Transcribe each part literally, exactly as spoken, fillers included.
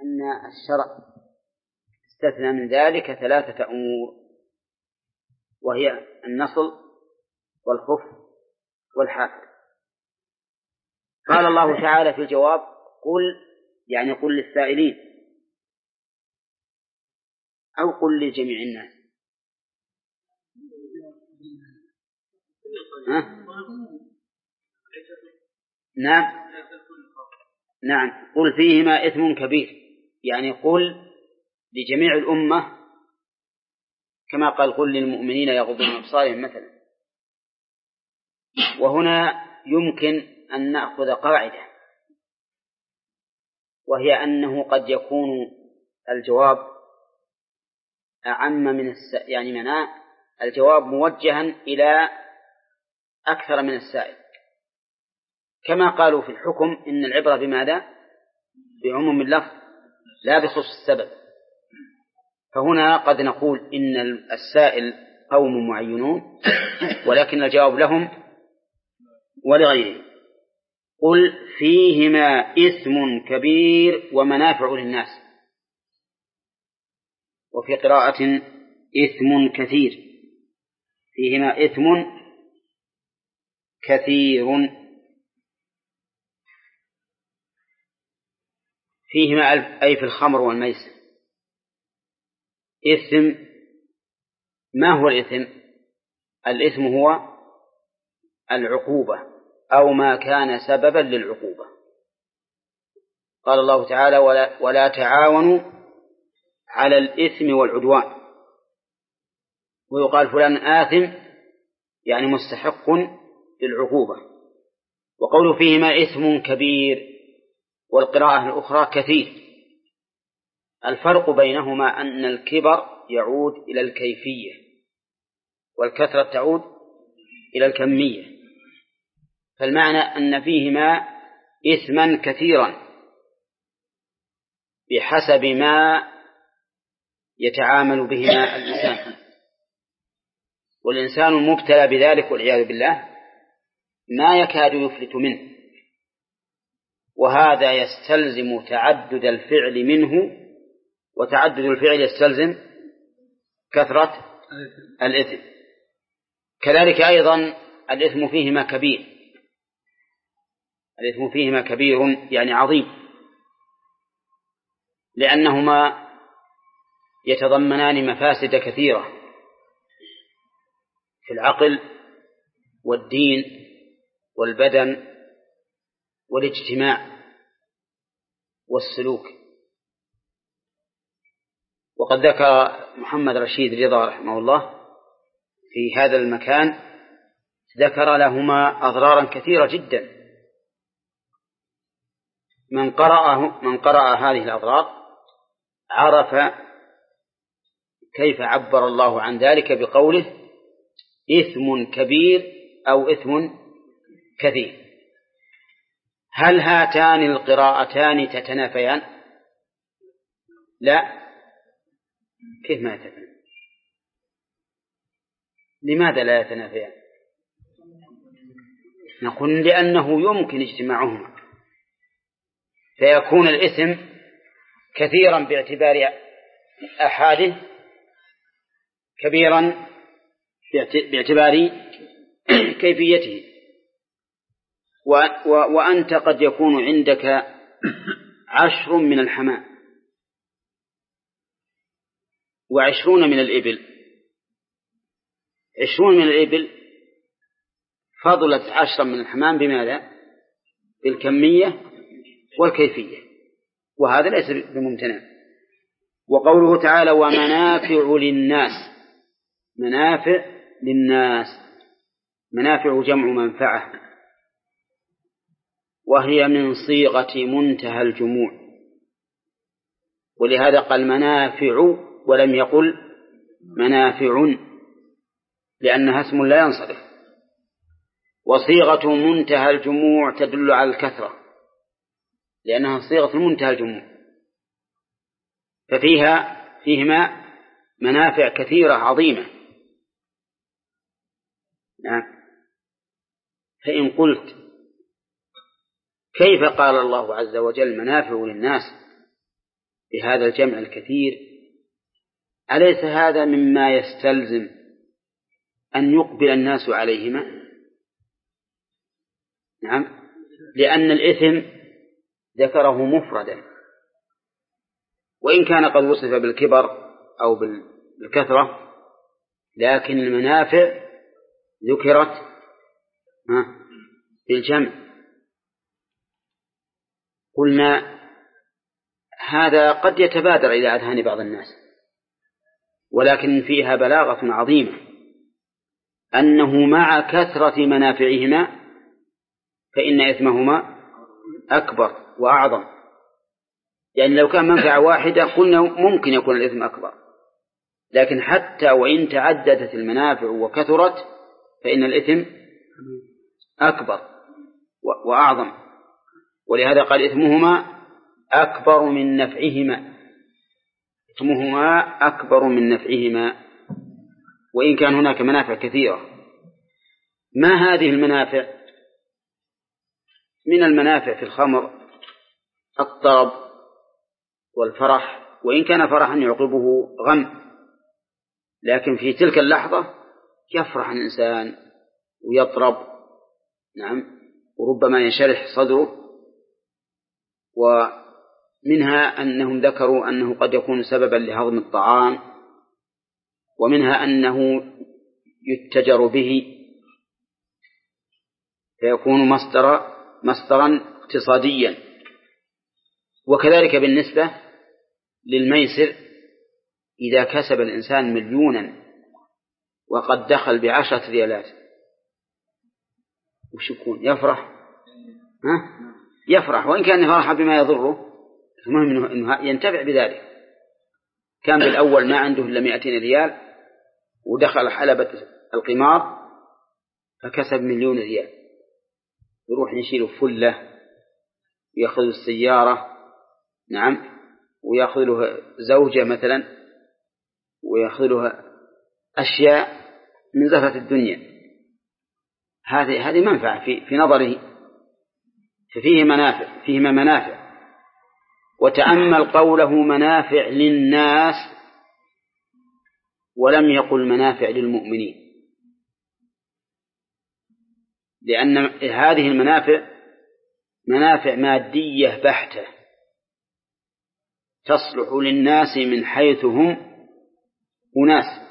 أن الشرع استثنى من ذلك ثلاثة أمور، وهي النصل والخف والحافر. قال الله تعالى في الجواب: قل، يعني قل للسائلين أو قل لجميع الناس. ها؟ نعم نعم قل فيهما إثم كبير، يعني قل لجميع الأمة، كما قال قل للمؤمنين يغضوا من أبصارهم مثلا. وهنا يمكن أن نأخذ قاعدة، وهي أنه قد يكون الجواب أعم من الس... يعني منع الجواب موجها إلى أكثر من السائل، كما قالوا في الحكم إن العبرة بماذا؟ بعموم اللفظ لا بخصوص السبب. فهنا قد نقول إن السائل قوم معينون، ولكن الجواب لهم ولغيرهم. قل فيهما إثم كبير ومنافع للناس، وفي قراءة إثم كثير، فيهما إثم كثير. فيهما أي في الخمر والميسر. إثم، ما هو الإثم؟ الإثم هو العقوبة أو ما كان سببا للعقوبة. قال الله تعالى: ولا, ولا تعاونوا على الإثم والعدوان. ويقال فلان آثم يعني مستحق للعقوبة. وقول فيهما إثم كبير، والقراءة الأخرى كثير. الفرق بينهما أن الكبر يعود إلى الكيفية، والكثرة تعود إلى الكمية. فالمعنى أن فيهما إثما كثيرا بحسب ما يتعامل بهما الإنسان، والإنسان المبتلى بذلك والعياذ بالله ما يكاد يفلت منه، وهذا يستلزم تعدد الفعل منه، وتعدد الفعل يستلزم كثرة الإثم. كذلك أيضا الإثم فيهما كبير، الإثم فيهما كبير يعني عظيم، لأنهما يتضمنان مفاسد كثيرة في العقل والدين والبدن والاجتماع والسلوك. وقد ذكر محمد رشيد رضا رحمه الله في هذا المكان، ذكر لهما أضرارا كثيرة جدا. من قرأ من قرأ هذه الأضرار عرف كيف عبر الله عن ذلك بقوله إثم كبير أو إثم كثير. هل هاتان القراءتان تتنافيان؟ لا. كيف ما يتنافيان؟ لماذا لا يتنافيان؟ نقول لأنه يمكن اجتماعهما، فيكون الإثم كثيرا باعتبار أحاده، كبيرا باعتبار كيفيته. وأنت قد يكون عندك عشر من الحمام وعشرون من الإبل. عشرون من الإبل فضلت عشرا من الحمام بماذا؟ بالكمية والكيفية، وهذا ليس بممتنع. وقوله تعالى ومنافع للناس، منافع للناس، منافع جمع منفعة، وهي من صيغة منتهى الجموع، ولهذا قال منافع ولم يقل منافع، لأنها اسم لا ينصرف. وصيغة منتهى الجموع تدل على الكثرة، لأنها صيغة منتهى الجموع، ففيها فيهما منافع كثيرة عظيمة. نعم. فإن قلت كيف قال الله عز وجل منافع للناس بهذا الجمع الكثير، أليس هذا مما يستلزم أن يقبل الناس عليهما؟ نعم، لأن الإثم ذكره مفردا، وإن كان قد وصف بالكبر أو بالكثرة، لكن المنافع ذكرت بالجمع. قلنا هذا قد يتبادر إلى أذهان بعض الناس، ولكن فيها بلاغة عظيمة، أنه مع كثرة منافعهما فإن إثمهما أكبر وأعظم. يعني لو كان منفعة واحدة قلنا ممكن يكون الإثم أكبر، لكن حتى وإن تعددت المنافع وكثرت فإن الإثم أكبر وأعظم. ولهذا قال إثمهما أكبر من نفعهما، إثمهما أكبر من نفعهما، وإن كان هناك منافع كثيرة. ما هذه المنافع؟ من المنافع في الخمر الطرب والفرح، وإن كان فرحا يعقبه غم، لكن في تلك اللحظة يفرح الإنسان ويطرب، نعم، وربما ينشرح صدره. ومنها أنهم ذكروا أنه قد يكون سببا لهضم الطعام، ومنها أنه يتجر به فيكون مصدر مصدرا اقتصاديا. وكذلك بالنسبة للميسر، إذا كسب الإنسان مليونا وقد دخل بعشرة ريالات وش يكون؟ يفرح؟ ها؟ يفرح، وإن كان فرح بما يضره، المهم أنه ينتفع بذلك. كان بالأول ما عنده إلا مئتين ريال ودخل حلبة القمار فكسب مليون ريال، يروح يشيل فلة ويأخذ السيارة، نعم، ويأخذ له زوجة مثلا، ويأخذ له أشياء من زهرة الدنيا. هذه هذه منفعة في في نظره، ففيه منافع، فيهما منافع. وتأمل قوله منافع للناس ولم يقل منافع للمؤمنين، لأن هذه المنافع منافع مادية بحتة تصلح للناس من حيث هم أناس،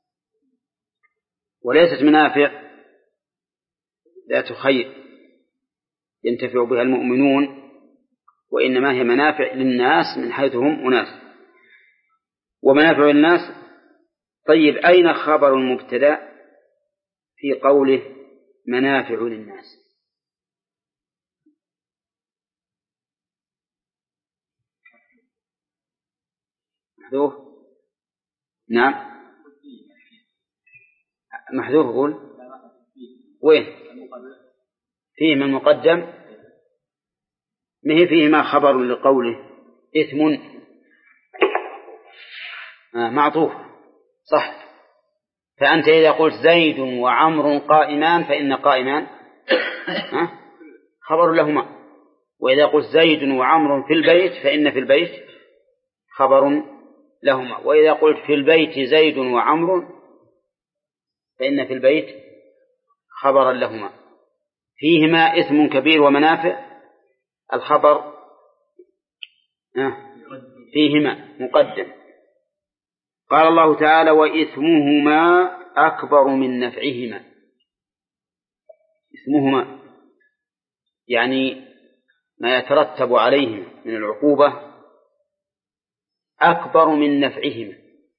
وليست منافع ذات خير ينتفع بها المؤمنون، وإنما هي منافع للناس من حيث هم أناس. ومنافع الناس، طيب أين خبر المبتدأ في قوله منافع للناس؟ محذوف؟ نعم محذوف. قول وين فيه من مقدم؟ ما هي فيه ما خبر لقوله إثم آه معطوف، صح. فأنت إذا قلت زيد وعمر قائمان فإن قائمان آه خبر لهما، وإذا قلت زيد وعمر في البيت فإن في البيت خبر لهما، وإذا قلت في البيت زيد وعمر فإن في البيت خبرا لهما. فيهما إثم كبير ومنافع، الخبر فيهما مقدم. قال الله تعالى وإثمهما أكبر من نفعهما. إثمهما يعني ما يترتب عليهم من العقوبة أكبر من نفعهما.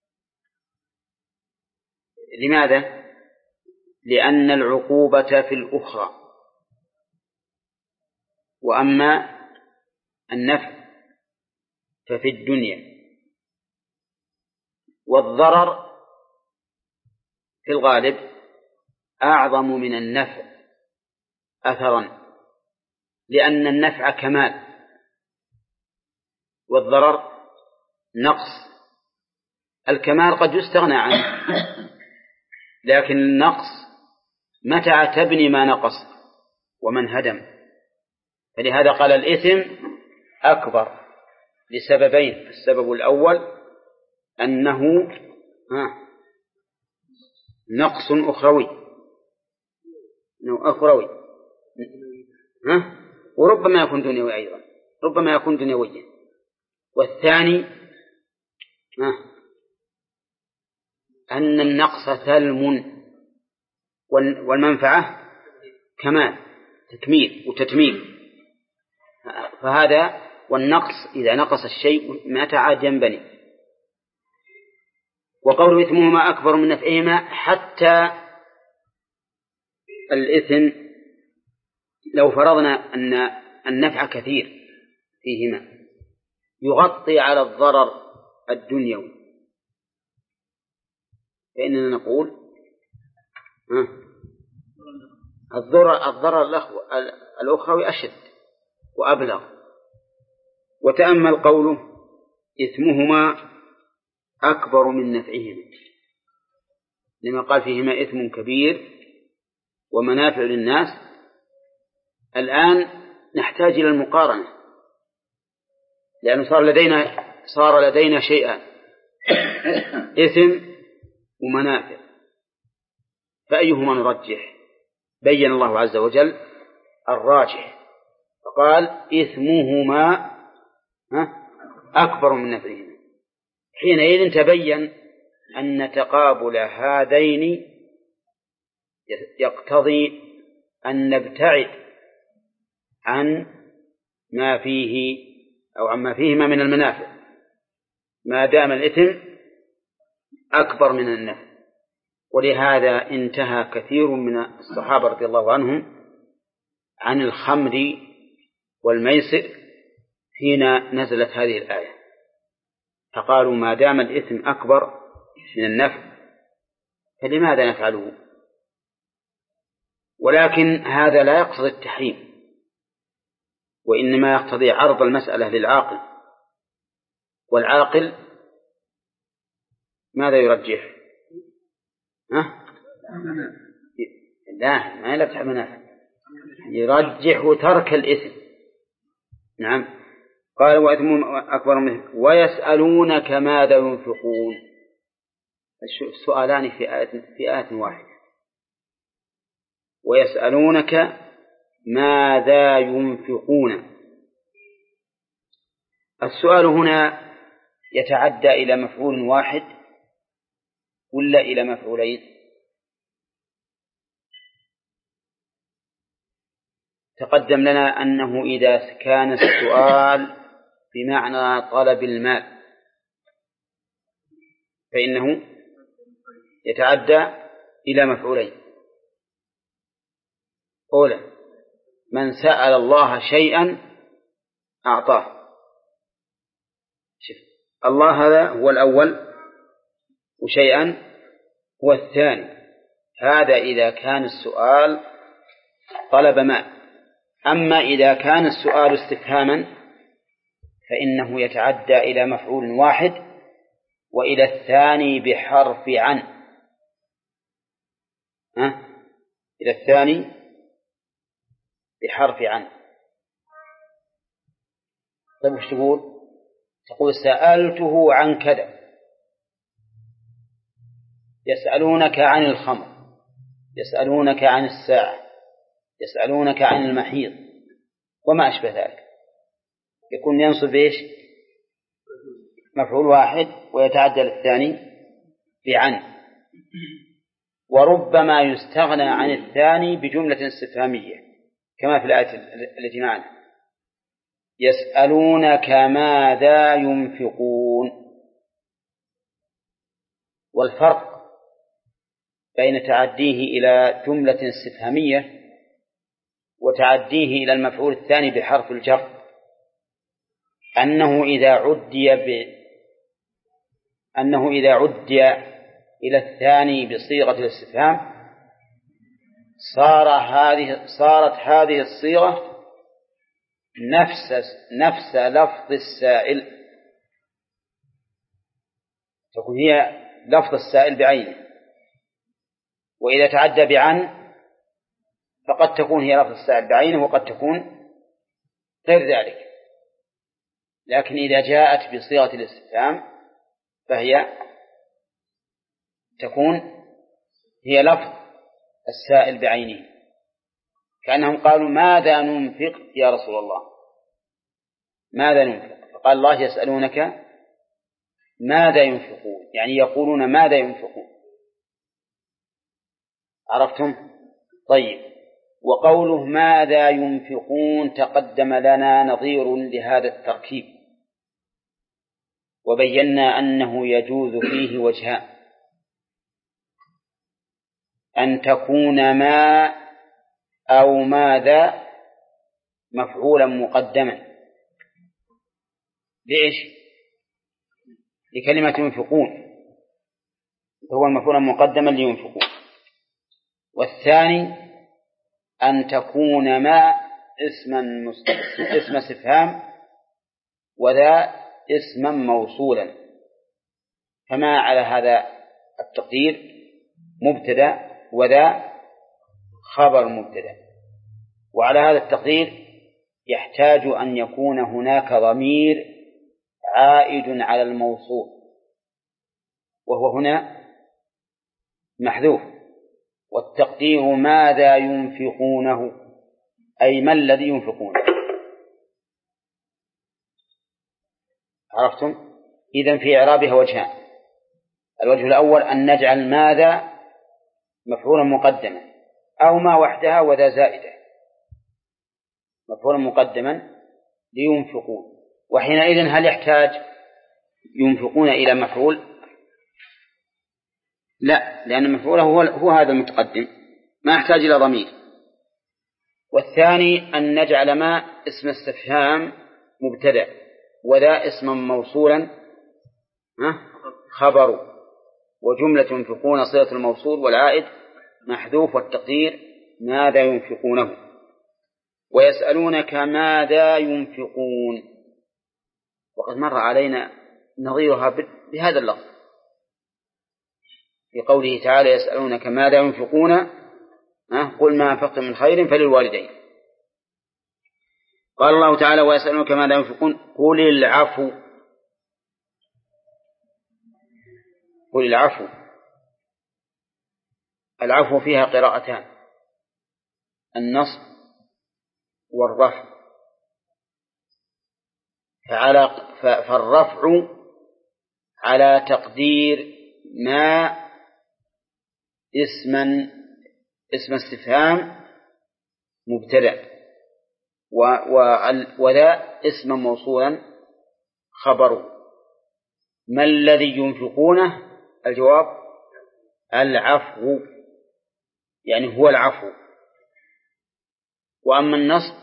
لماذا؟ لأن العقوبة في الأخرى، وأما النفع ففي الدنيا. والضرر في الغالب أعظم من النفع أثرا، لأن النفع كمال والضرر نقص. الكمال قد يستغنى عنه، لكن النقص متى تبني ما نقص ومن هدم. فلهذا قال الإثم أكبر، لسببين. السبب الأول أنه نقص أخروي أخروي ها؟ وربما يكون دنيوي أيضا، ربما يكون دنيويا. والثاني ها؟ أن النقص ثلم والمنفعة كمال تكميل وتتميم. فهذا والنقص إذا نقص الشيء متى عاد ينبني. وقول إثمهما أكبر من نفعهما، حتى الإثم لو فرضنا أن النفع كثير فيهما يغطي على الضرر الدنيوي، فإننا نقول الضرر الضرر الأخروي أشد وأبلغ. وتأمل قوله إثمهما أكبر من نفعهما، لما قال فيهما إثم كبير ومنافع للناس. الآن نحتاج إلى المقارنة، لأنه صار لدينا صار لدينا شيئان، إثم ومنافع، فأيهما نرجح؟ بين الله عز وجل الراجح فقال إثمهما أكبر من نفعهما. حينئذ تبين أن تقابل هذين يقتضي أن نبتعد عن ما فيه أو عما فيهما من المنافع ما دام الإثم أكبر من النفع. ولهذا انتهى كثير من الصحابة رضي الله عنهم عن الخمر والميسر حين نزلت هذه الآية، فقالوا ما دام الإثم أكبر من النفع فلماذا نفعله؟ ولكن هذا لا يقتضي التحريم، وإنما يقتضي عرض المسألة للعاقل. والعاقل ماذا يرجح؟ ها؟ لا ما يلبس منافع، يرجح ترك الإثم. نعم. قال وإثم أكبر منه ويسألونك ماذا ينفقون. السؤالان في آية في آية واحدة. ويسألونك ماذا ينفقون. السؤال هنا يتعدى إلى مفعول واحد ولا إلى مفعولين؟ تقدم لنا أنه إذا كان السؤال بمعنى طلب المال فإنه يتعدى إلى مفعولين. أولا من سأل الله شيئا أعطاه. شوف الله هذا هو الأول وشيئا هو الثاني. هذا إذا كان السؤال طلب مال. أما إذا كان السؤال استفهاما فإنه يتعدى إلى مفعول واحد وإلى الثاني بحرف عن. ها؟ إلى الثاني بحرف عن. طيب وش تقول؟ تقول سألته عن كذا. يسألونك عن الخمر، يسألونك عن الساعة، يسألونك عن المحيض وما أشبه ذلك. يكون ينصب إيش؟ مفعول واحد ويتعدى الثاني بعن. وربما يستغنى عن الثاني بجملة استفهامية كما في الآية التي معنا يسألونك ماذا ينفقون. والفرق بين تعديه إلى جملة استفهامية وتعديه إلى المفعول الثاني بحرف الجر أنه إذا عدي ب... أنه إذا عدي إلى الثاني بصيغة الاستفهام صار هذه صارت هذه الصيغة نفس نفس لفظ السائل، تكون هي لفظ السائل بعينه. وإذا تعدى بعن فقد تكون هي لفظ السائل بعينه وقد تكون غير ذلك. لكن إذا جاءت بصيغة الاستفهام فهي تكون هي لفظ السائل بعينه، كأنهم قالوا ماذا ننفق يا رسول الله، ماذا ننفق؟ فقال الله يسألونك ماذا ينفقون، يعني يقولون ماذا ينفقون. عرفتم؟ طيب، وقوله ماذا ينفقون تقدم لنا نظير لهذا التركيب، وبينا أنه يجوز فيه وجهان: أن تكون ما أو ماذا مفعولا مقدما لإيش؟ لكلمة ينفقون، هو المفعول مقدما لينفقون. والثاني أن تكون ما اسما اسم استفهام وذا اسما موصولا، فما على هذا التقدير مبتدأ وذا خبر مبتدأ، وعلى هذا التقدير يحتاج أن يكون هناك ضمير عائد على الموصول، وهو هنا محذوف، والتقدير ماذا ينفقونه، أي ما الذي ينفقونه. عرفتم؟ إذن في إعرابها وجهان: الوجه الأول أن نجعل ماذا مفعولا مقدما، أو ما وحدها وذا زائدة مفعولا مقدما لينفقون، وحينئذ هل يحتاج ينفقون إلى مفعول؟ لا، لأن المفعول هو, هو هذا المتقدم، ما يحتاج إلى ضمير. والثاني أن نجعل ما اسم استفهام مبتدأ وذا اسما موصولا خبر، وجملة ينفقون صلة الموصول والعائد محذوف، والتقدير ماذا ينفقونه. ويسألونك ماذا ينفقون، وقد مر علينا نظيرها بهذا اللفظ في قوله تعالى يسألونك ماذا ينفقون قل ما أنفقتم من خير فللوالدين. قال الله تعالى ويسألونك ماذا ينفقون قل العفو، قل العفو. العفو فيها قراءتان: النصب والرفع. فالرفع على تقدير ما اسما اسم استفهام مبتدأ وذا اسما موصولا خبر. ما الذي ينفقونه؟ الجواب العفو، يعني هو العفو. وأما النصب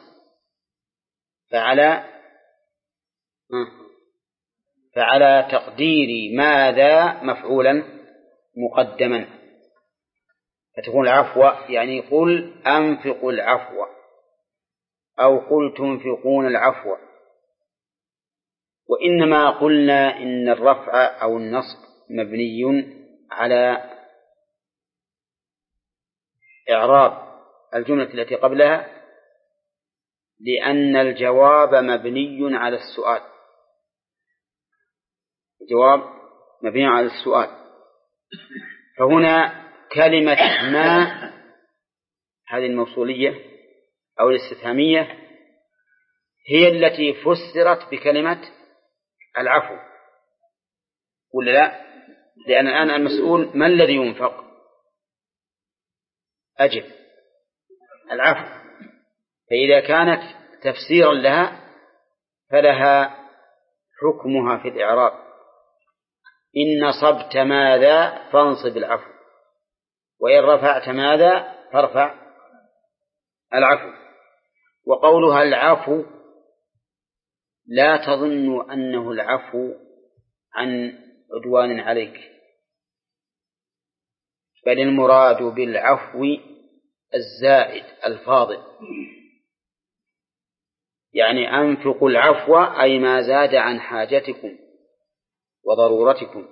فعلى فعلى تقدير ماذا مفعولا مقدما، فتكون العفو يعني قل أنفقوا العفو أو قل تنفقون العفو. وإنما قلنا إن الرفع أو النصب مبني على إعراب الجملة التي قبلها، لأن الجواب مبني على السؤال، الجواب مبني على السؤال. فهنا كلمة ما هذه الموصولية أو الاستفهامية هي التي فسرت بكلمة العفو، ولا لا؟ لأن الآن المسؤول ما الذي ينفق؟ أجب العفو. فإذا كانت تفسيرا لها فلها حكمها في الإعراب: إن نصبت ماذا فانصب العفو، وإن رفعت ماذا فارفع العفو. وقولها العفو لا تظن أنه العفو عن عدوان عليك، بل المراد بالعفو الزائد الفاضل، يعني أنفقوا العفو أي ما زاد عن حاجتكم وضرورتكم،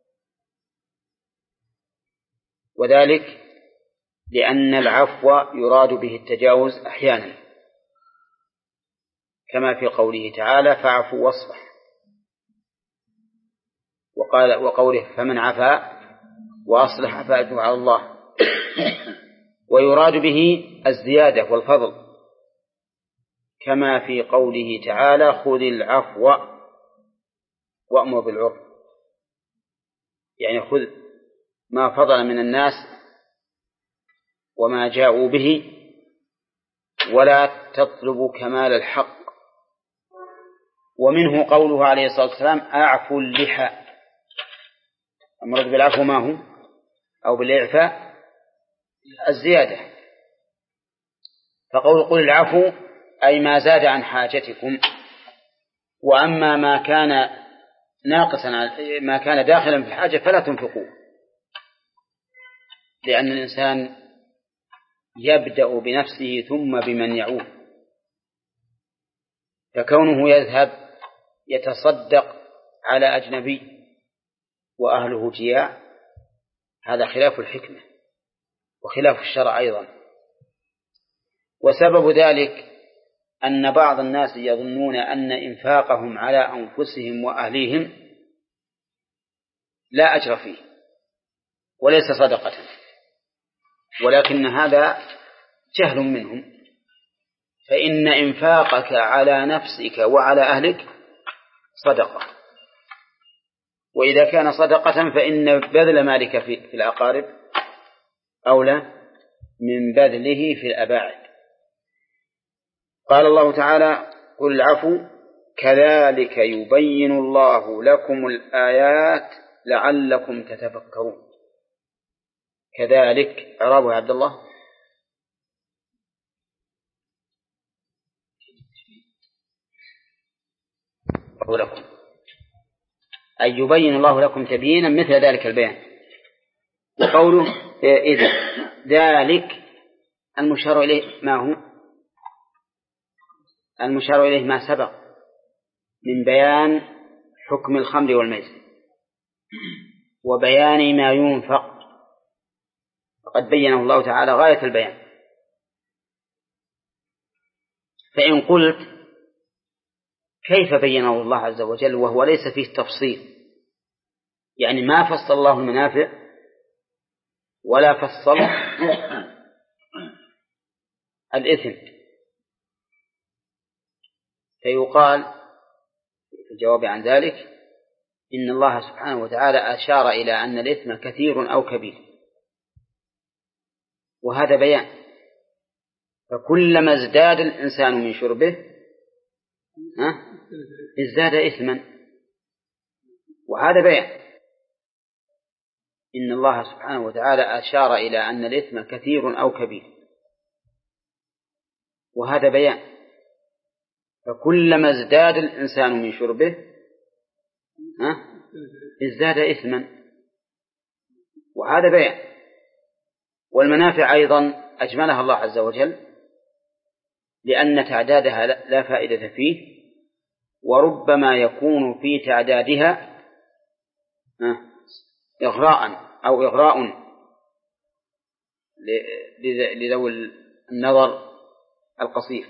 وذلك لأن العفو يراد به التجاوز أحيانا، كما في قوله تعالى فاعفوا واصفح، وقال وقوله فمن عفا وأصلح فأجره على الله. ويراد به الزيادة والفضل كما في قوله تعالى خذ العفو وأمر بالعرف، يعني خذ ما فضل من الناس وما جاءوا به ولا تطلب كمال الحق. ومنه قوله عليه الصلاة والسلام أعفو اللحى، المراد بالعفو ما هو أو بالإعفاء الزيادة. فقول قل العفو أي ما زاد عن حاجتكم، وأما ما كان ناقصا ما كان داخلا في الحاجة فلا تنفقوه، لأن الإنسان يبدأ بنفسه ثم بمن يعود. فكونه يذهب يتصدق على أجنبي وأهله جياع هذا خلاف الحكمة وخلاف الشرع أيضا. وسبب ذلك أن بعض الناس يظنون أن إنفاقهم على أنفسهم وأهليهم لا أجر فيه وليس صدقة، ولكن هذا جهل منهم، فإن إنفاقك على نفسك وعلى أهلك صدقة، وإذا كان صدقة فإن بذل مالك في الأقارب أولى من بذله في الأباعد. قال الله تعالى قل العفو كذلك يبين الله لكم الآيات لعلكم تتفكرون. كذلك إعرابه عبد الله لكم أي يبين الله لكم تبيينا مثل ذلك البيان. وقوله إذا ذلك المشار إليه ما هو؟ المشار إليه ما سبق من بيان حكم الخمر والميسر وبيان ما ينفق، فقد بينه الله تعالى غاية البيان. فإن قلت كيف بينه الله عز وجل وهو ليس فيه تفصيل، يعني ما فصل الله المنافع ولا فصل الإثم، فيقال في الجواب عن ذلك إن الله سبحانه وتعالى أشار إلى أن الإثم كثير أو كبير، وهذا بيان. فكلما ازداد الإنسان من شربه ازداد إثما، وهذا بيان. إن الله سبحانه وتعالى أشار إلى أن الإثم كثير أو كبير، وهذا بيان. فكلما ازداد الإنسان من شربه ازداد إثما، وهذا بيان. والمنافع أيضا أجملها الله عز وجل لأن تعدادها لا فائدة فيه، وربما يكون في تعدادها إغراء أو إغراء لذوي النظر القصير.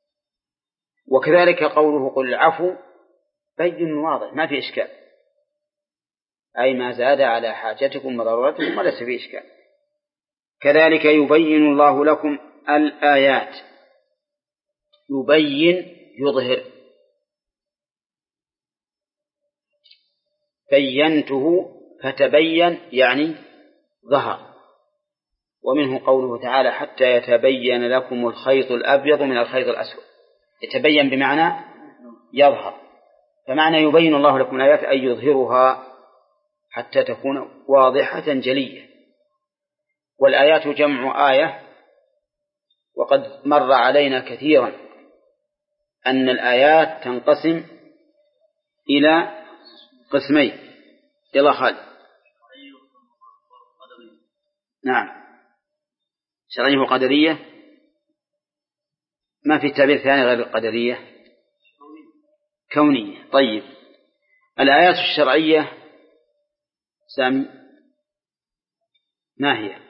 وكذلك قوله قل العفو بين واضح ما في إشكال، أي ما زاد على حاجتكم وضرورتكم وليس في إشكال. كذلك يبين الله لكم الآيات، يبين يظهر، بينته فتبين يعني ظهر. ومنه قوله تعالى حتى يتبين لكم الخيط الأبيض من الخيط الأسود، يتبين بمعنى يظهر. فمعنى يبين الله لكم الآيات أي يظهرها حتى تكون واضحة جلية. والآيات جمع آية، وقد مر علينا كثيرا أن الآيات تنقسم إلى قسمين. يلا خالد. نعم، شرعية وقدرية، ما في تعبير ثاني غير القدرية، كونية. طيب، الآيات الشرعية سامي ما هي؟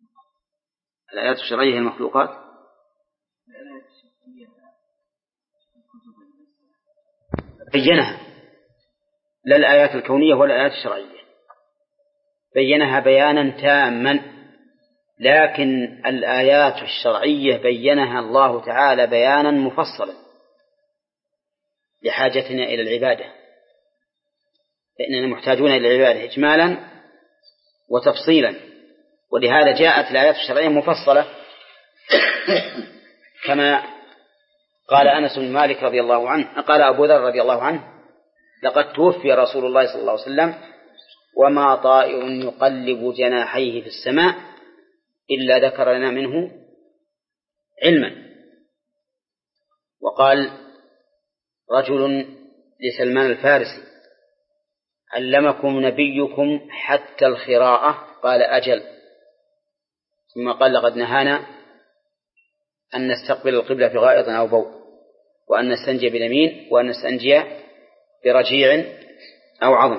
الآيات الشرعية هي المخلوقات. بينها، لا الآيات الكونية ولا الآيات الشرعية، بينها بيانا تاما، لكن الآيات الشرعية بينها الله تعالى بيانا مفصلا لحاجتنا إلى العبادة، فإننا محتاجون إلى العبادة إجمالا وتفصيلا، ولهذا جاءت الآيات الشرعية مفصلة كما قال أنس بن مالك رضي الله عنه، قال أبو ذر رضي الله عنه: لقد توفي رسول الله صلى الله عليه وسلم وما طائر يقلب جناحيه في السماء إلا ذكر لنا منه علما. وقال رجل لسلمان الفارسي: علمكم نبيكم حتى الخراءة؟ قال: أجل. ثم قال: لقد نهانا أن نستقبل القبلة في غائط أو بول، وأن نستنجي باليمين، وأن نستنجي برجيع أو عظم.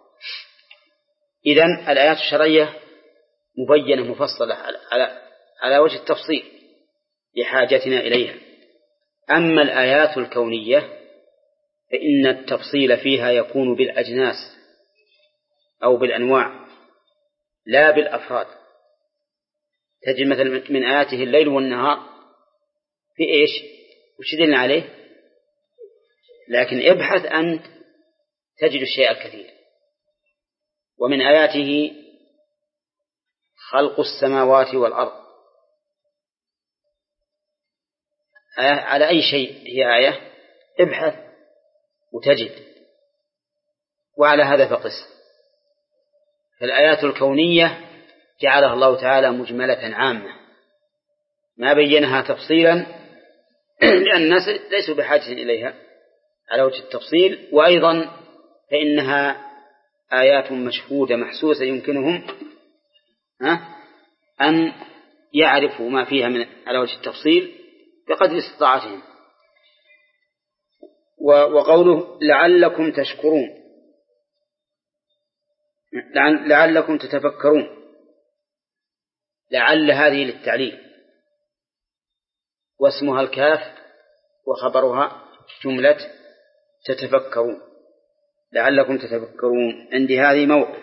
إذن الآيات الشرعية مبينة مفصلة على على وجه التفصيل لحاجتنا إليها. أما الآيات الكونية فإن التفصيل فيها يكون بالأجناس أو بالأنواع لا بالأفراد. تجد مثلا من آياته الليل والنهار في إيش؟ وش دلنا عليه؟ لكن ابحث أنت تجد الشيء الكثير. ومن آياته خلق السماوات والأرض، آية على أي شيء هي آية ابحث وتجد، وعلى هذا فقس. فالآيات الكونية جعلها الله تعالى مجملة عامة ما بينها تفصيلا لأن الناس ليسوا بحاجة إليها على وجه التفصيل، وأيضا فإنها آيات مشهودة محسوسة يمكنهم أن يعرفوا ما فيها من على وجه التفصيل بقدر استطاعتهم. وقوله لعلكم تشكرون، لعلكم تتفكرون، لعل هذه للتعليل، واسمها الكاف وخبرها جملة تتفكرون، لعلكم تتفكرون. عندي هذه موقف،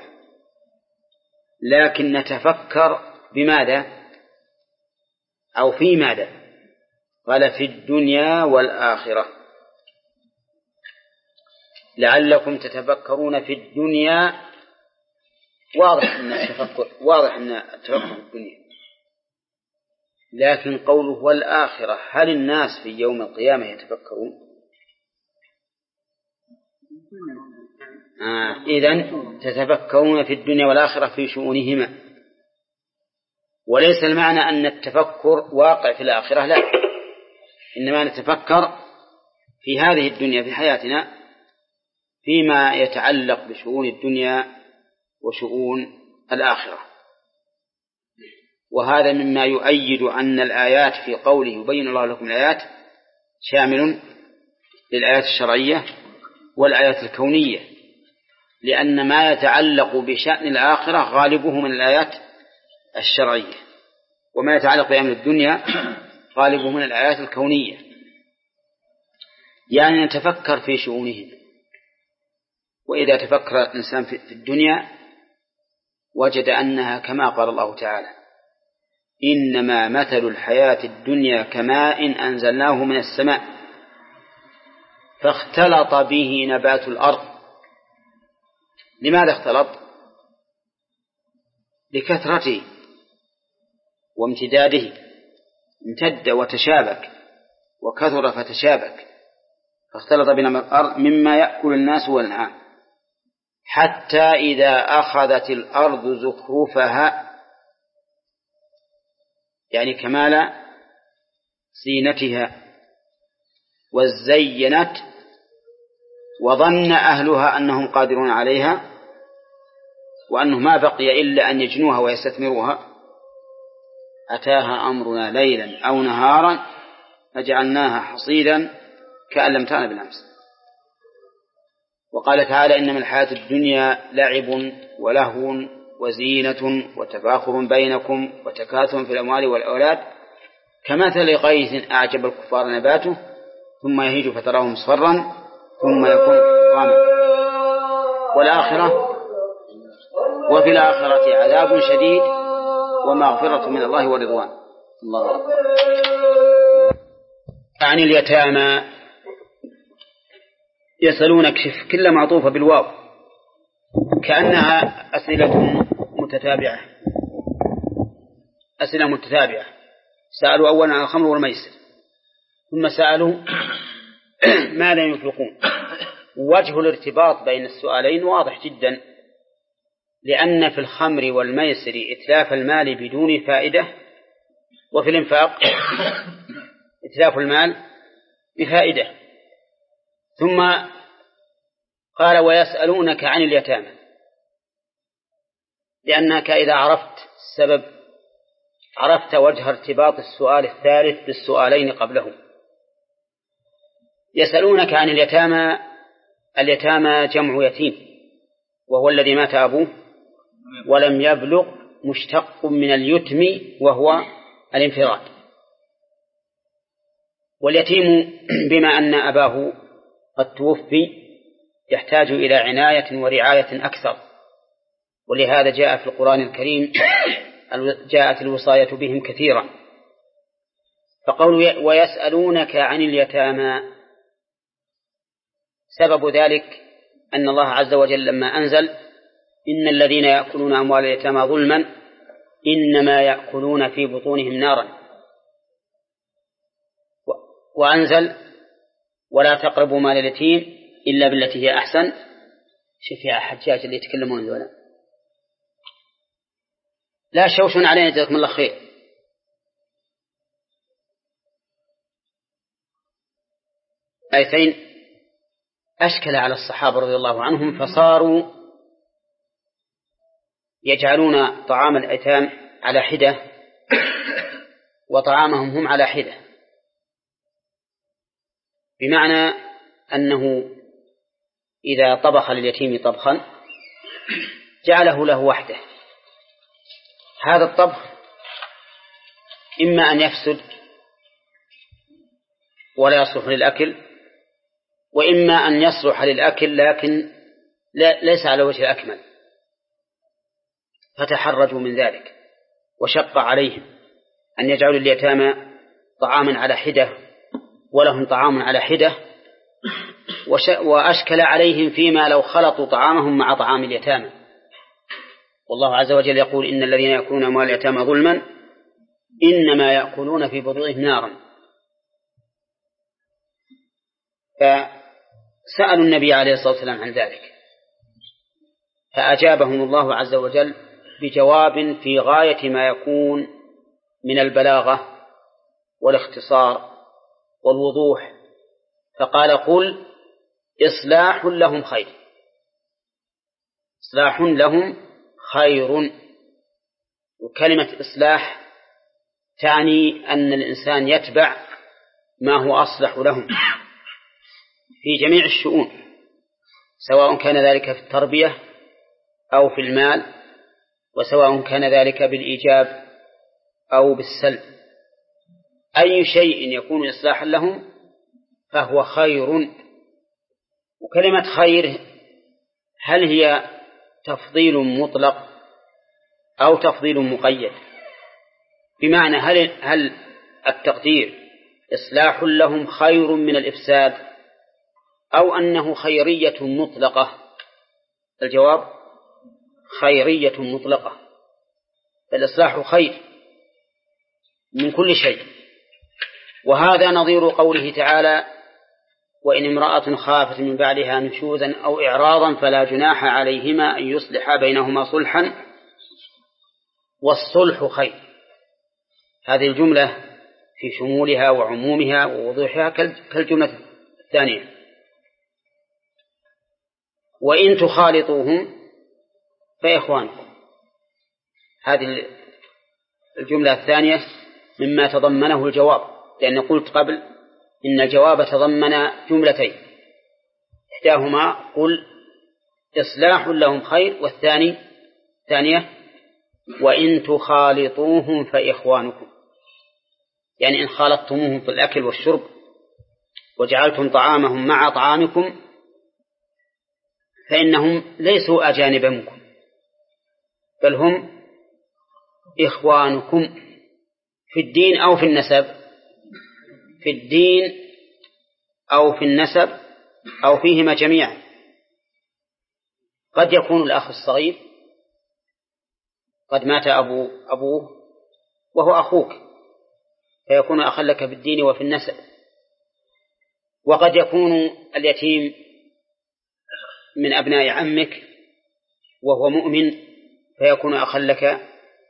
لكن نتفكر بماذا أو في ماذا؟ قال في الدنيا والآخرة. لعلكم تتفكرون في الدنيا، واضح أن التفكر واضح أن التفكر في الدنيا، لكن قوله والآخرة هل الناس في يوم القيامة يتفكرون؟ آه إذن تتفكرون في الدنيا والآخرة في شؤونهما، وليس المعنى أن التفكر واقع في الآخرة، لا، إنما نتفكر في هذه الدنيا في حياتنا فيما يتعلق بشؤون الدنيا وشؤون الآخرة. وهذا مما يؤيد أن الآيات في قوله يبين الله لكم الآيات شامل للآيات الشرعية والآيات الكونية، لأن ما يتعلق بشأن الآخرة غالبه من الآيات الشرعية، وما يتعلق بأمر الدنيا غالبه من الآيات الكونية. يعني نتفكر في شؤونهم. وإذا تفكر الإنسان في الدنيا وجد أنها كما قال الله تعالى: إنما مثل الحياة الدنيا كماء أنزلناه من السماء فاختلط به نبات الأرض. لماذا اختلط؟ لكثرته وامتداده، امتد وتشابك وكثر فتشابك، فاختلط بنبات الأرض مما يأكل الناس والأنعام، حتى إذا أخذت الأرض زخرفها، يعني كمال زينتها، وزينت وظن أهلها أنهم قادرون عليها وأنه ما بقي إلا أن يجنوها ويستثمروها، أتاها أمرنا ليلا أو نهارا فجعلناها حصيدا كأن لم تغن بالأمس. وقال تعالى: إنما الحياة الدنيا لعب ولهو وزينة وتفاخر بينكم وتكاثر في الأموال والأولاد كمثل غيث أعجب الكفار نباته ثم يهيج فتراه مصفرا ثم يكون حطاما. والآخرة وفي الآخرة عذاب شديد ومغفرة من الله ورضوان. الله أكبر. عن اليتامى يسألونك، شف كل معطوفة بالواو كأنها أسئلة متتابعة، أسئلة متتابعة. سألوا أولا عن الخمر والميسر، ثم سألوا ما لا ينفقون. وجه الارتباط بين السؤالين واضح جدا، لأن في الخمر والميسر إتلاف المال بدون فائدة، وفي الإنفاق إتلاف المال بفائدة. ثم قال ويسألونك عن اليتامى، لأنك إذا عرفت السبب عرفت وجه ارتباط السؤال الثالث بالسؤالين قبله. يسألونك عن اليتامى، اليتامى جمع يتيم، وهو الذي مات أبوه ولم يبلغ، مشتق من اليتم وهو الانفراد. واليتيم بما أن أباه قد توفي يحتاج إلى عناية ورعاية أكثر، ولهذا جاء في القرآن الكريم جاءت الوصاية بهم كثيرا. فقولوا ويسألونك عن اليتامى، سبب ذلك أن الله عز وجل لما أنزل إن الذين يأكلون أموال اليتامى ظلما إنما يأكلون في بطونهم نارا، وأنزل ولا تقربوا مال اليتيم إلا بالتي هي أحسن. شوف يا حجاج اللي يتكلمون ذولا، لا شوش علينا جزاكم الله خير. آيتين أشكل على الصحابة رضي الله عنهم، فصاروا يجعلون طعام الأيتام على حدة وطعامهم هم على حدة، بمعنى أنه إذا طبخ لليتيم طبخا جعله له وحده. هذا الطبخ إما أن يفسد ولا يصلح للأكل، وإما أن يصلح للأكل لكن ليس على وجه الأكمل، فتحرجوا من ذلك وشق عليهم أن يجعلوا اليتامى طعاما على حدة ولهم طعام على حدة، وأشكل عليهم فيما لو خلطوا طعامهم مع طعام اليتامى. والله عز وجل يقول إن الذين يأكلون أموال اليتامى ظلما إنما يأكلون في بطونهم نارا. فسألوا النبي عليه الصلاة والسلام عن ذلك، فأجابهم الله عز وجل بجواب في غاية ما يكون من البلاغة والاختصار والوضوح، فقال قل إصلاح لهم خير، إصلاح لهم خير. وكلمة إصلاح تعني أن الإنسان يتبع ما هو أصلح لهم في جميع الشؤون، سواء كان ذلك في التربية أو في المال، وسواء كان ذلك بالإيجاب أو بالسلب. أي شيء يكون إصلاحا لهم فهو خير. وكلمة خير هل هي تفضيل مطلق أو تفضيل مقيد؟ بمعنى هل, هل التقدير إصلاح لهم خير من الإفساد، أو أنه خيرية مطلقة؟ الجواب خيرية مطلقة، الإصلاح خير من كل شيء. وهذا نظير قوله تعالى وإن امرأة خافت من بعدها نشوزا أو إعراضا فلا جناح عليهما أن يصلحا بينهما صلحا والصلح خير. هذه الجملة في شمولها وعمومها ووضوحها كالجملة الثانية. وإن تخالطوهم فإخوانكم، هذه الجملة الثانية مما تضمنه الجواب، لأن قلت قبل إن الجواب تضمن جملتين، إحداهما قل إصلاح لهم خير، والثاني ثانية وإن تخالطوهم فإخوانكم، يعني إن خالطتموهم في الأكل والشرب وجعلتم طعامهم مع طعامكم فإنهم ليسوا أجانب منكم بل هم إخوانكم في الدين أو في النسب، في الدين أو في النسب أو فيهما جميعا. قد يكون الأخ الصغير قد مات أبو أبوه وهو أخوك فيكون أخا لك في الدين وفي النسب، وقد يكون اليتيم من أبناء عمك وهو مؤمن فيكون أخا لك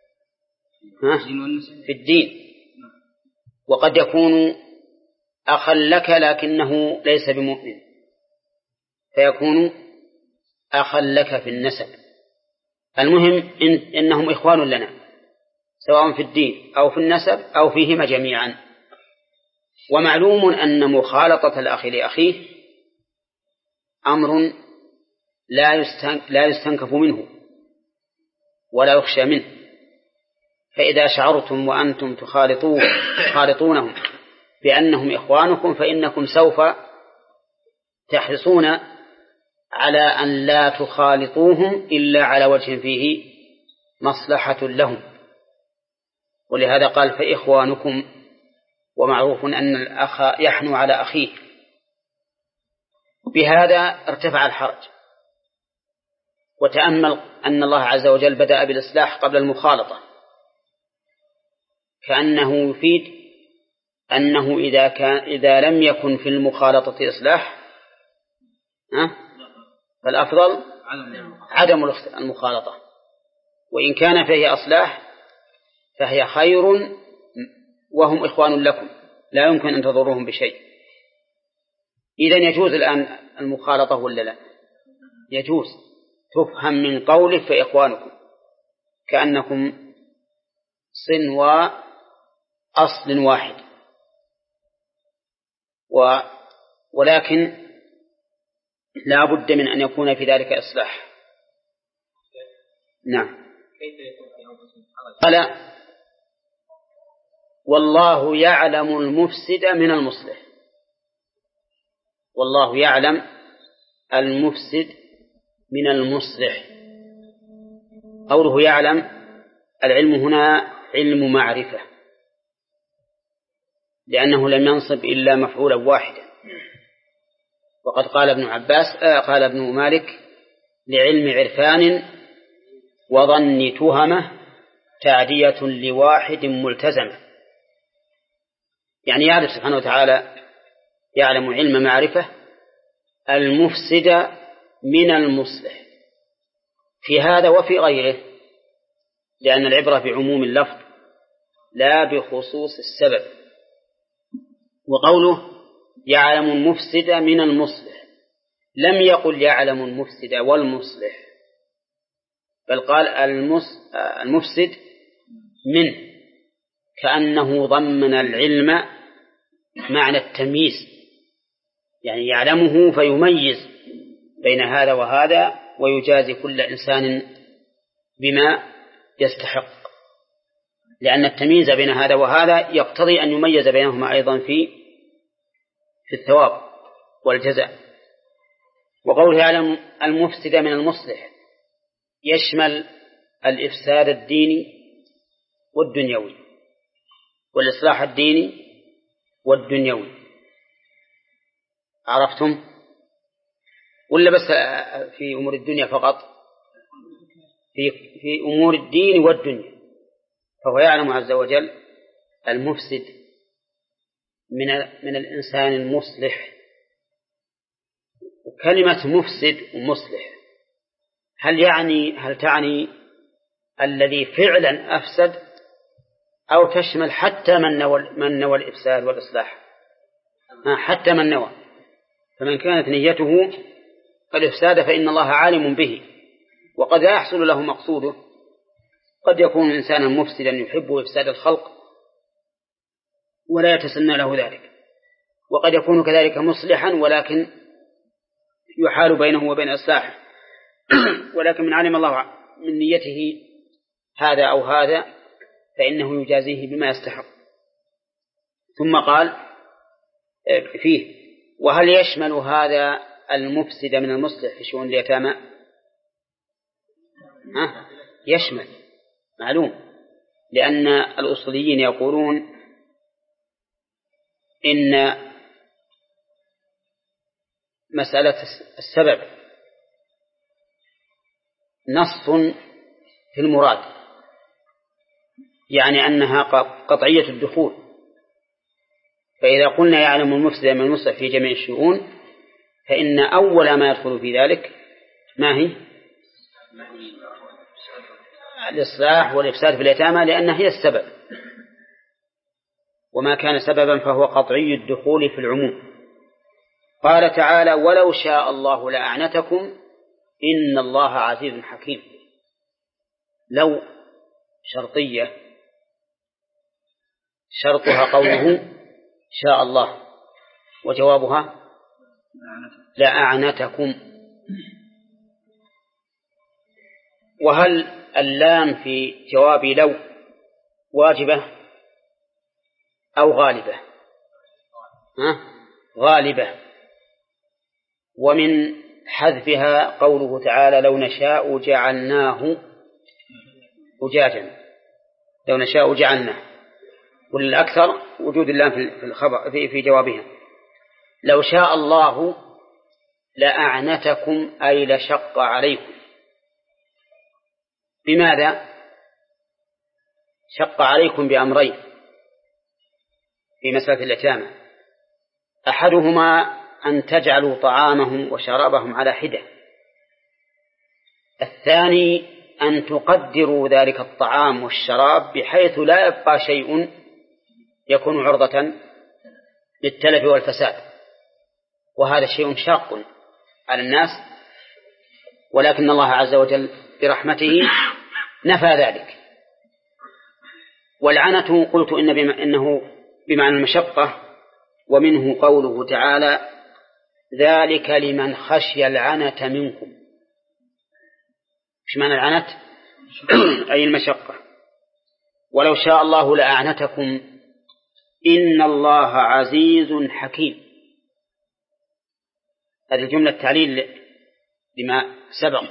في الدين، وقد يكون أخا لك لكنه ليس بمؤمن فيكون أخا لك في النسب. المهم إن إنهم إخوان لنا سواء في الدين أو في النسب أو فيهما جميعا. ومعلوم أن مخالطة الأخ لأخيه أمر لا يستنكف منه ولا يخشى منه، فإذا شعرتم وأنتم تخالطونهم بأنهم إخوانكم فإنكم سوف تحرصون على أن لا تخالطوهم إلا على وجه فيه مصلحة لهم. ولهذا قال فإخوانكم، ومعروف أن الأخ يحنو على أخيه. بهذا ارتفع الحرج. وتأمل أن الله عز وجل بدأ بالإصلاح قبل المخالطة، كأنه يفيد أنه إذا كان إذا لم يكن في المخالطة إصلاح فالأفضل عدم المخالطة، وإن كان فيه إصلاح فهي خير وهم إخوان لكم لا يمكن أن تضرهم بشيء. إذن يجوز الآن المخالطة ولا لا؟ يجوز، تفهم من قوله فإخوانكم كأنكم صنوا أصل واحد، و ولكن لا بد من أن يكون في ذلك إصلاح. نعم. قال والله يعلم المفسد من المصلح. والله يعلم المفسد من المصلح. قوله يعلم، العلم هنا علم معرفة، لأنه لم ينصب إلا مفعولا واحدا. وقد قال ابن عباس آه قال ابن مالك لعلم عرفان وظن تهمة تعدية لواحد ملتزمة، يعني يعرف سبحانه وتعالى يعلم علم معرفة المفسد من المصلح في هذا وفي غيره، لأن العبرة بعموم اللفظ لا بخصوص السبب. وقوله يعلم المفسد من المصلح لم يقل يعلم المفسد والمصلح، بل قال المفسد منه، كأنه ضمن العلم معنى التمييز، يعني يعلمه فيميز بين هذا وهذا ويجازي كل إنسان بما يستحق، لأن التمييز بين هذا وهذا يقتضي أن يميز بينهما أيضا في في الثواب والجزاء. وقوله يعلم المفسد من المصلح يشمل الإفساد الديني والدنيوي، والإصلاح الديني والدنيوي. عرفتم؟ ولا بس في أمور الدنيا فقط؟ في في أمور الدين والدنيا. فهو يعلم عز وجل المفسد من من الإنسان المصلح. وكلمة مفسد ومصلح هل يعني هل تعني الذي فعلا أفسد، أو تشمل حتى من نوى من نوى الإفساد والإصلاح؟ حتى من نوى، فمن كانت نيته الإفساد فإن الله عالم به وقد لا يحصل له مقصوده. قد يكون إنسانا مفسدا يحب إفساد الخلق ولا يتسنى له ذلك، وقد يكون كذلك مصلحا ولكن يحال بينه وبين إصلاح ولكن من علم الله من نيته هذا أو هذا فإنه يجازيه بما يستحق. ثم قال فيه وهل يشمل هذا المفسد من المصلح في شؤون اليتامى؟ ها؟ يشمل، معلوم، لأن الأصوليين يقولون إن مسألة السبب نص في المراد، يعني أنها قطعية الدخول. فإذا قلنا يعلم المفسد من المصلح في جميع الشؤون فإن أول ما يدخل في ذلك ما هي؟ الإصلاح والإفساد في اليتامى، لأنها هي السبب، وما كان سببا فهو قطعي الدخول في العموم. قال تعالى: ولو شاء الله لأعنتكم إن الله عزيز حكيم. لو شرطية، شرطها قوله شاء الله، وجوابها لأعنتكم. وهل اللام في جواب لو واجبة أو غالبة؟ ها؟ غالبة. ومن حذفها قوله تعالى: لو نشاء جعلناه أجاجا، لو نشاء جعلناه، والأكثر وجود اللام في الخبر في في جوابها. لو شاء الله لأعنتكم أي لشق عليكم. بماذا شق عليكم؟ بأمرين في مسألة اليتامى: أحدهما أن تجعلوا طعامهم وشرابهم على حدة، الثاني أن تقدروا ذلك الطعام والشراب بحيث لا يبقى شيء يكون عرضة للتلف والفساد، وهذا شيء شاق على الناس، ولكن الله عز وجل برحمته نفى ذلك. والعنة قلت إن بما إنه بمعنى المشقة، ومنه قوله تعالى: ذلك لمن خشي العنة منكم. إيش معنى العنة؟ أي المشقة. ولو شاء الله لأعنتكم إن الله عزيز حكيم. هذه الجملة تعليل لما سبق،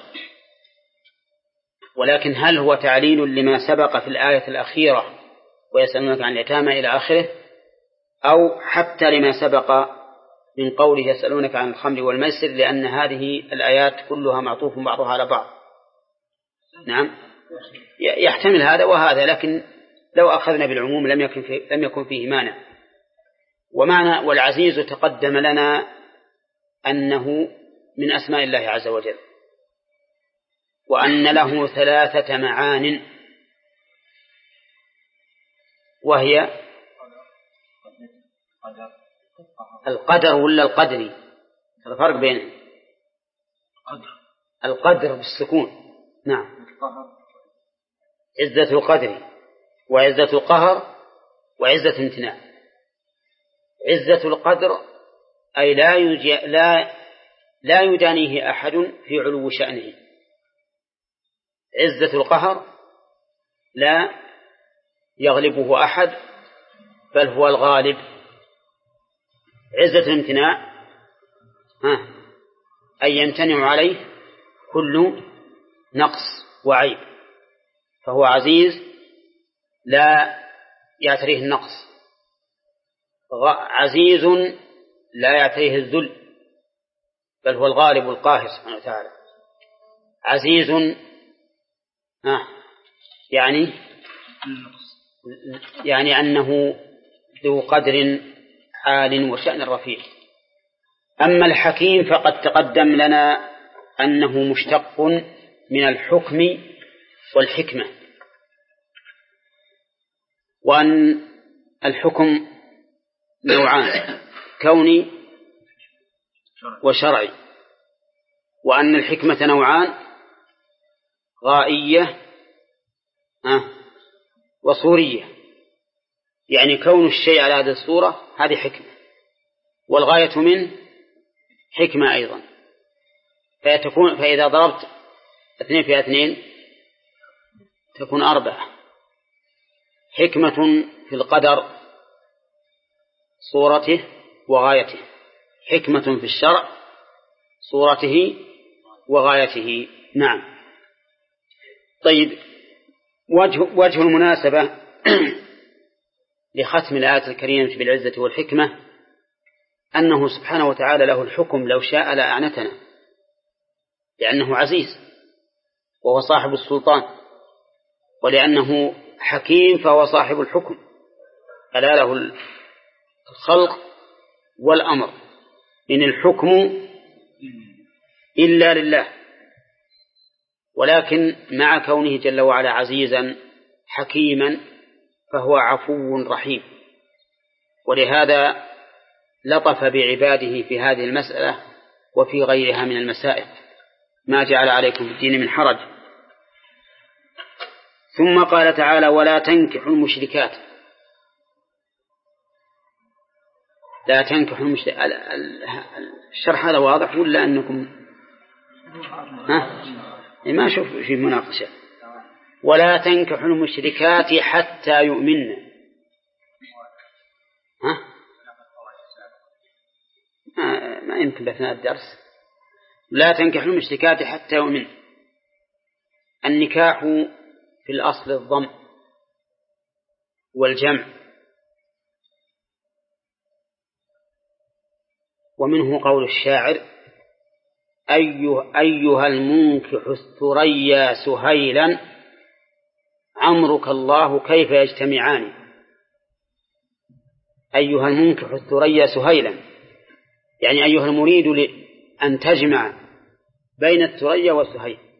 ولكن هل هو تعليل لما سبق في الآية الأخيرة ويسألونك عن اليتامى إلى آخره، أو حتى لما سبق من قوله يسألونك عن الخمر والميسر، لأن هذه الآيات كلها معطوف بعضها على بعض؟ نعم، يحتمل هذا وهذا، لكن لو أخذنا بالعموم لم يكن فيه لم يكن فيه مانع. ومعنى والعزيز تقدم لنا أنه من أسماء الله عز وجل، وأن له ثلاثة معان، وهي القدر ولا القدري؟ الفرق بين القدر بالسكون، نعم، عزة القدر وعزة القهر وعزة الامتناع. عزة القدر أي لا يجي لا لا يدانيه أحد في علو شأنه. عزة القهر لا يغلبه أحد بل هو الغالب. عزة الامتناع ها أي يمتنع عليه كل نقص وعيب، فهو عزيز لا يعتريه النقص، عزيز لا يعتريه الذل بل هو الغالب القاهر سبحانه وتعالى. عزيز ها يعني يعني أنه ذو قدر عال وشأن رفيع. أما الحكيم فقد تقدم لنا أنه مشتق من الحكم والحكمة، وأن الحكم نوعان: كوني وشرعي، وأن الحكمة نوعان: غائية وصورية. يعني كون الشيء على هذه الصورة هذه حكمة، والغاية منه حكمة أيضا. فتكون فإذا ضربت اثنين في اثنين تكون أربعة. حكمة في القدر صورته وغايته، حكمة في الشرع صورته وغايته. نعم. طيب، وجه, وجه المناسبة لختم الآية الكريمة بالعزة والحكمة أنه سبحانه وتعالى له الحكم لو شاء لأعنتنا، لأنه عزيز وهو صاحب السلطان، ولأنه حكيم فهو صاحب الحكم، ألا له الخلق والأمر، إن الحكم إلا لله. ولكن مع كونه جل وعلا عزيزا حكيما فهو عفو رحيم، ولهذا لطف بعباده في هذه المسألة وفي غيرها من المسائل، ما جعل عليكم في الدين من حرج. ثم قال تعالى: ولا تنكحوا المشركات. لا تنكحوا المشركات. الشرح هذا واضح ولا أنكم ها؟ ما أشوف في مناقشة. ولا تنكحوا المشركات حتى يؤمن. ها؟ ما يمكن بأثناء الدرس. لا تنكحوا المشركات حتى يؤمن. النكاح في الأصل الضم والجمع، ومنه قول الشاعر: أيها, أيها المنكح الثريا سهيلا عمرك الله كيف يجتمعان. أيها المنكح الثريا سهيلا، يعني أيها المريد أن تجمع بين الثريا والسهيل.